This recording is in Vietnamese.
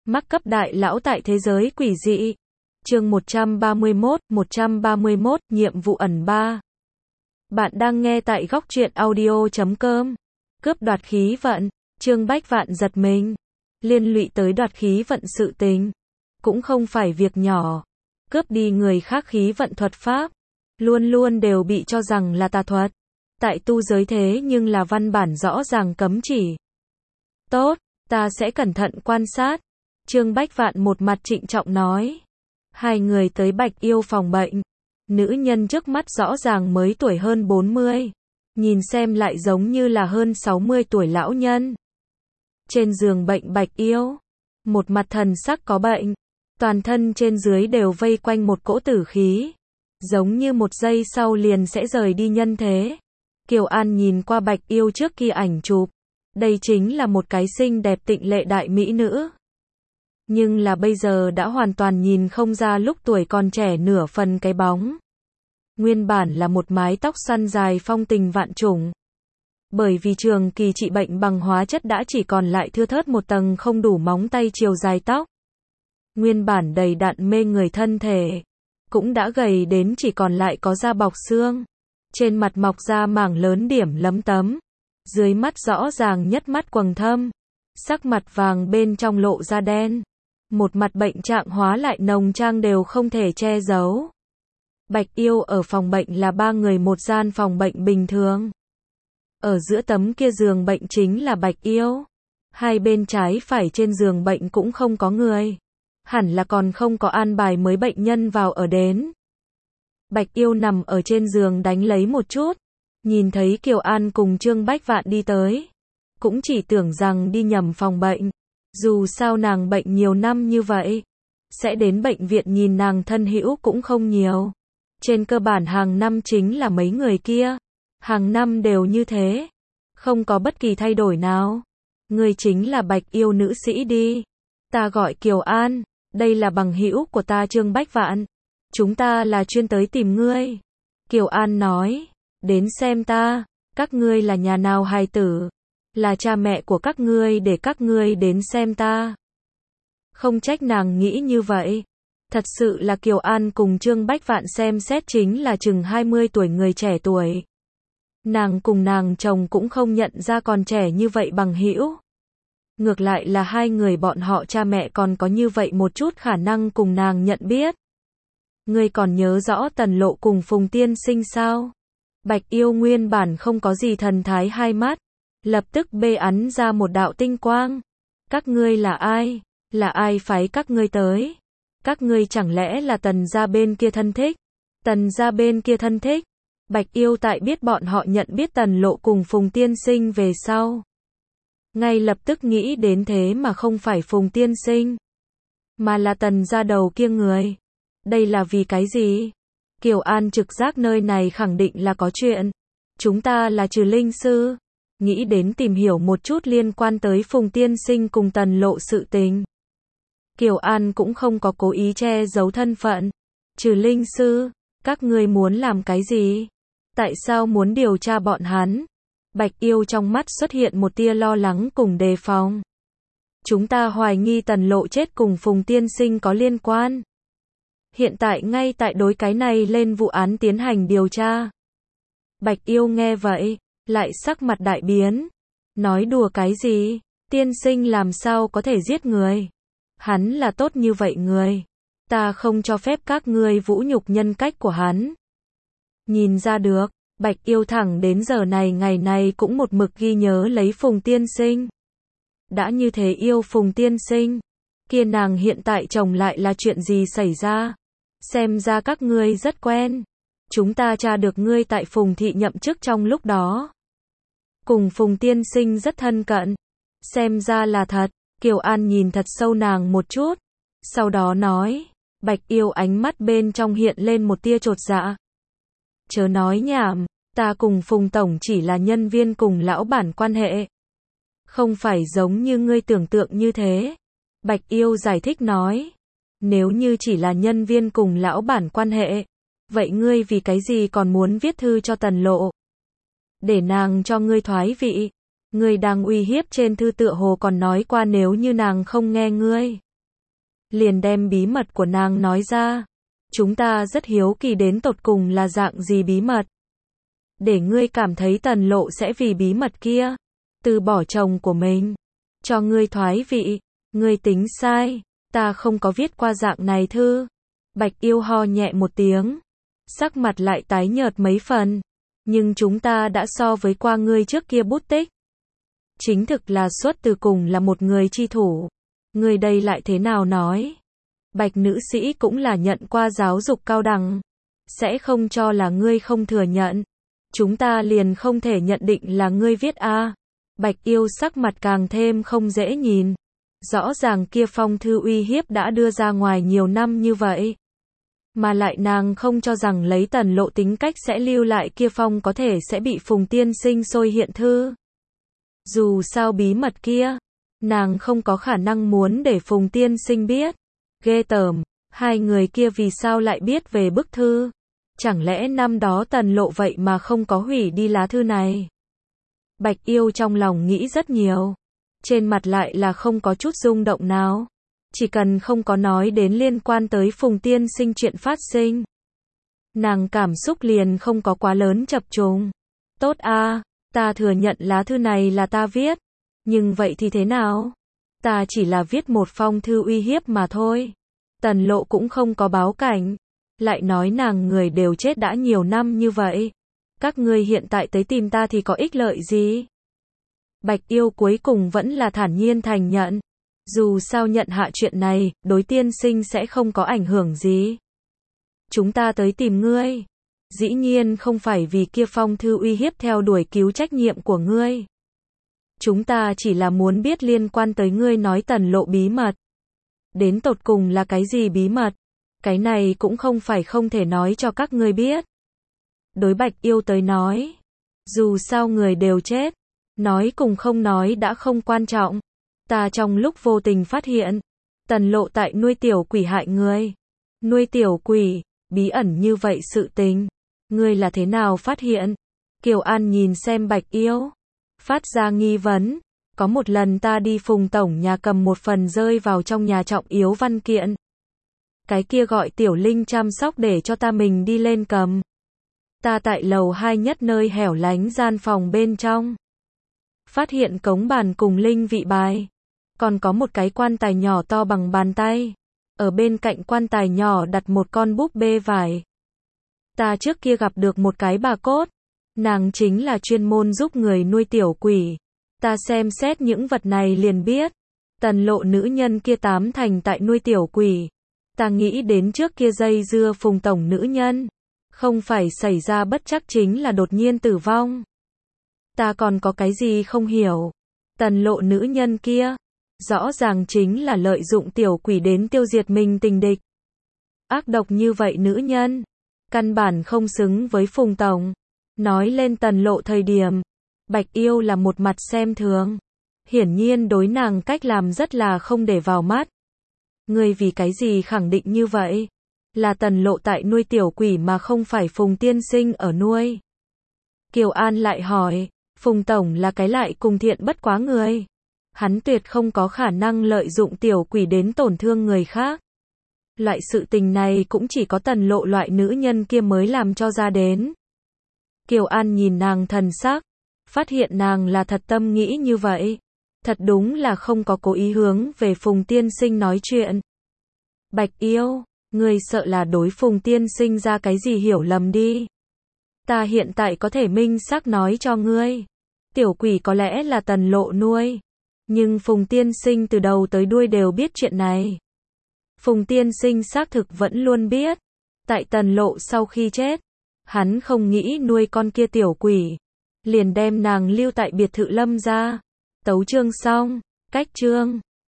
Mắc cấp đại lão tại thế giới quỷ dị. Chương 131, nhiệm vụ ẩn 3. Bạn đang nghe tại góc truyện audio.com. Cướp đoạt khí vận, Trương Bách Vạn giật mình. Liên lụy tới đoạt khí vận sự tình. Cũng không phải việc nhỏ. Cướp đi người khác khí vận thuật pháp. Luôn luôn đều bị cho rằng là tà thuật. Tại tu giới thế nhưng là văn bản rõ ràng cấm chỉ. Tốt, ta sẽ cẩn thận quan sát. Trương Bách Vạn một mặt trịnh trọng nói. Hai người tới Bạch Yêu phòng bệnh. Nữ nhân trước mắt rõ ràng mới tuổi hơn 40. Nhìn xem lại giống như là hơn 60 tuổi lão nhân. Trên giường bệnh Bạch Yêu. Một mặt thần sắc có bệnh. Toàn thân trên dưới đều vây quanh một cỗ tử khí. Giống như một giây sau liền sẽ rời đi nhân thế. Kiều An nhìn qua Bạch Yêu trước kia ảnh chụp. Đây chính là một cái xinh đẹp tịnh lệ đại mỹ nữ. Nhưng là bây giờ đã hoàn toàn nhìn không ra lúc tuổi còn trẻ nửa phần cái bóng. Nguyên bản là một mái tóc xoăn dài phong tình vạn trùng. Bởi vì trường kỳ trị bệnh bằng hóa chất đã chỉ còn lại thưa thớt một tầng không đủ móng tay chiều dài tóc. Nguyên bản đầy đặn mê người thân thể. Cũng đã gầy đến chỉ còn lại có da bọc xương. Trên mặt mọc ra mảng lớn điểm lấm tấm. Dưới mắt rõ ràng nhất mắt quầng thâm. Sắc mặt vàng bên trong lộ ra đen. Một mặt bệnh trạng hóa lại nồng trang đều không thể che giấu. Bạch Yêu ở phòng bệnh là 3 người một gian phòng bệnh bình thường. Ở giữa tấm kia giường bệnh chính là Bạch Yêu. Hai bên trái phải trên giường bệnh cũng không có người. Hẳn là còn không có an bài mới bệnh nhân vào ở đến. Bạch Yêu nằm ở trên giường đánh lấy một chút. Nhìn thấy Kiều An cùng Trương Bách Vạn đi tới. Cũng chỉ tưởng rằng đi nhầm phòng bệnh. Dù sao nàng bệnh nhiều năm như vậy. Sẽ đến bệnh viện nhìn nàng thân hữu cũng không nhiều. Trên cơ bản hàng năm chính là mấy người kia. Hàng năm đều như thế. Không có bất kỳ thay đổi nào. Người chính là Bạch Yêu nữ sĩ đi. Ta gọi Kiều An. Đây là bằng hữu của ta Trương Bách Vạn. Chúng ta là chuyên tới tìm ngươi. Kiều An nói. Đến xem ta. Các ngươi là nhà nào hài tử? Là cha mẹ của các ngươi để các ngươi đến xem ta. Không trách nàng nghĩ như vậy. Thật sự là Kiều An cùng Trương Bách Vạn xem xét chính là chừng 20 tuổi người trẻ tuổi. Nàng cùng nàng chồng cũng không nhận ra còn trẻ như vậy bằng hữu. Ngược lại là hai người bọn họ cha mẹ còn có như vậy một chút khả năng cùng nàng nhận biết. Ngươi còn nhớ rõ Tần Lộ cùng Phùng Tiên Sinh sao? Bạch Yêu nguyên bản không có gì thần thái hai mắt. Lập tức bê ắn ra một đạo tinh quang. Các ngươi là ai? Là ai phái các ngươi tới? Các ngươi chẳng lẽ là Tần gia bên kia thân thích? Tần gia bên kia thân thích? Bạch Yêu tại biết bọn họ nhận biết Tần Lộ cùng Phùng Tiên Sinh về sau. Ngay lập tức nghĩ đến thế mà không phải Phùng Tiên Sinh. Mà là Tần gia đầu kia người. Đây là vì cái gì? Kiều An trực giác nơi này khẳng định là có chuyện. Chúng ta là trừ linh sư. Nghĩ đến tìm hiểu một chút liên quan tới Phùng Tiên Sinh cùng Tần Lộ sự tình. Kiều An cũng không có cố ý che giấu thân phận. Trừ linh sư, các ngươi muốn làm cái gì? Tại sao muốn điều tra bọn hắn? Bạch Yêu trong mắt xuất hiện một tia lo lắng cùng đề phòng. Chúng ta hoài nghi Tần Lộ chết cùng Phùng Tiên Sinh có liên quan. Hiện tại ngay tại đối cái này lên vụ án tiến hành điều tra. Bạch Yêu nghe vậy, lại sắc mặt đại biến. Nói đùa cái gì? Tiên sinh làm sao có thể giết người? Hắn là tốt như vậy người. Ta không cho phép các ngươi vũ nhục nhân cách của hắn. Nhìn ra được, Bạch Yêu thẳng đến giờ này ngày này cũng một mực ghi nhớ lấy Phùng Tiên Sinh. Đã như thế yêu Phùng Tiên Sinh. Kia nàng hiện tại chồng lại là chuyện gì xảy ra? Xem ra các ngươi rất quen. Chúng ta tra được ngươi tại Phùng thị nhậm chức trong lúc đó. Cùng Phùng Tiên Sinh rất thân cận. Xem ra là thật. Kiều An nhìn thật sâu nàng một chút. Sau đó nói. Bạch Yêu ánh mắt bên trong hiện lên một tia chột dạ. Chớ nói nhảm. Ta cùng Phùng Tổng chỉ là nhân viên cùng lão bản quan hệ. Không phải giống như ngươi tưởng tượng như thế. Bạch Yêu giải thích nói. Nếu như chỉ là nhân viên cùng lão bản quan hệ. Vậy ngươi vì cái gì còn muốn viết thư cho Tần Lộ? Để nàng cho ngươi thoái vị. Ngươi đang uy hiếp trên thư tựa hồ còn nói qua nếu như nàng không nghe ngươi. liền đem bí mật của nàng nói ra. Chúng ta rất hiếu kỳ đến tột cùng là dạng gì bí mật. Để ngươi cảm thấy Tần Lộ sẽ vì bí mật kia, từ bỏ chồng của mình, cho ngươi thoái vị, ngươi tính sai, ta không có viết qua dạng này thư. Bạch Yêu ho nhẹ một tiếng, sắc mặt lại tái nhợt mấy phần, nhưng chúng ta đã so với qua ngươi trước kia bút tích. Chính thực là xuất từ cùng là một người chi thủ, ngươi đây lại thế nào nói? Bạch nữ sĩ cũng là nhận qua giáo dục cao đẳng, sẽ không cho là ngươi không thừa nhận. Chúng ta liền không thể nhận định là ngươi viết a. Bạch Yêu sắc mặt càng thêm không dễ nhìn. Rõ ràng kia phong thư uy hiếp đã đưa ra ngoài nhiều năm như vậy. Mà lại nàng không cho rằng lấy Tần Lộ tính cách sẽ lưu lại kia phong có thể sẽ bị Phùng tiên sinh xôi hiện thư. Dù sao bí mật kia, nàng không có khả năng muốn để Phùng tiên sinh biết. Ghê tởm, hai người kia vì sao lại biết về bức thư? Chẳng lẽ năm đó Tần Lộ vậy mà không có hủy đi lá thư này? Bạch Yêu trong lòng nghĩ rất nhiều, trên mặt lại là không có chút rung động nào. Chỉ cần không có nói đến liên quan tới Phùng tiên sinh chuyện phát sinh, nàng cảm xúc liền không có quá lớn chập trùng. Tốt a, ta thừa nhận lá thư này là ta viết, nhưng vậy thì thế nào? Ta chỉ là viết một phong thư uy hiếp mà thôi. Tần Lộ cũng không có báo cảnh, lại nói nàng người đều chết đã nhiều năm như vậy. Các ngươi hiện tại tới tìm ta thì có ích lợi gì? Bạch Yêu cuối cùng vẫn là thản nhiên thành nhận. Dù sao nhận hạ chuyện này, đối tiên sinh sẽ không có ảnh hưởng gì. Chúng ta tới tìm ngươi, dĩ nhiên không phải vì kia phong thư uy hiếp theo đuổi cứu trách nhiệm của ngươi. Chúng ta chỉ là muốn biết liên quan tới ngươi nói Tần Lộ bí mật. Đến tột cùng là cái gì bí mật? Cái này cũng không phải không thể nói cho các ngươi biết. Đối Bạch Yêu tới nói, dù sao người đều chết, nói cùng không nói đã không quan trọng. Ta trong lúc vô tình phát hiện, Tần Lộ tại nuôi tiểu quỷ hại người. Nuôi tiểu quỷ, bí ẩn như vậy sự tình, ngươi là thế nào phát hiện? Kiều An nhìn xem Bạch Yêu, phát ra nghi vấn. Có một lần ta đi Phùng tổng nhà cầm một phần rơi vào trong nhà trọng yếu văn kiện. Cái kia gọi Tiểu Linh chăm sóc để cho ta mình đi lên cầm. Ta tại lầu 2 nhất nơi hẻo lánh gian phòng bên trong, phát hiện cống bàn cùng linh vị bài. Còn có một cái quan tài nhỏ to bằng bàn tay. Ở bên cạnh quan tài nhỏ đặt một con búp bê vải. Ta trước kia gặp được một cái bà cốt. Nàng chính là chuyên môn giúp người nuôi tiểu quỷ. Ta xem xét những vật này liền biết. Tần Lộ nữ nhân kia tám thành tại nuôi tiểu quỷ. Ta nghĩ đến trước kia dây dưa Phùng tổng nữ nhân. Không phải xảy ra bất trắc chính là đột nhiên tử vong. Ta còn có cái gì không hiểu. Tần Lộ nữ nhân kia, rõ ràng chính là lợi dụng tiểu quỷ đến tiêu diệt mình tình địch. Ác độc như vậy nữ nhân, căn bản không xứng với Phùng tổng. Nói lên Tần Lộ thời điểm, Bạch Yêu là một mặt xem thường. Hiển nhiên đối nàng cách làm rất là không để vào mắt. Ngươi vì cái gì khẳng định như vậy? Là Tần Lộ tại nuôi tiểu quỷ mà không phải Phùng tiên sinh ở nuôi. Kiều An lại hỏi, Phùng tổng là cái lại cùng thiện bất quá người. Hắn tuyệt không có khả năng lợi dụng tiểu quỷ đến tổn thương người khác. Loại sự tình này cũng chỉ có Tần Lộ loại nữ nhân kia mới làm cho ra đến. Kiều An nhìn nàng thần sắc, phát hiện nàng là thật tâm nghĩ như vậy. Thật đúng là không có cố ý hướng về Phùng tiên sinh nói chuyện. Bạch Yêu, ngươi sợ là đối Phùng tiên sinh ra cái gì hiểu lầm đi. Ta hiện tại có thể minh xác nói cho ngươi. Tiểu quỷ có lẽ là Tần Lộ nuôi. Nhưng Phùng tiên sinh từ đầu tới đuôi đều biết chuyện này. Phùng tiên sinh xác thực vẫn luôn biết. Tại Tần Lộ sau khi chết, hắn không nghĩ nuôi con kia tiểu quỷ. Liền đem nàng lưu tại biệt thự Lâm gia. Tấu chương xong, cách chương.